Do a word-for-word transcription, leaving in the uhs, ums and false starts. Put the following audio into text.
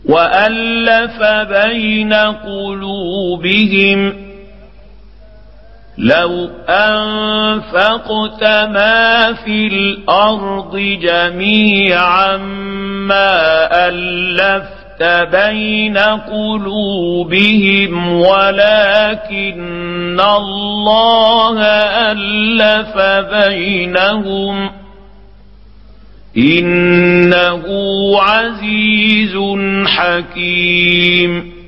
وألف بين قلوبهم لو أنفقت ما في الأرض جميعا ما ألفت بين قلوبهم ولكن الله ألف بينهم إنه عزيز حكيم.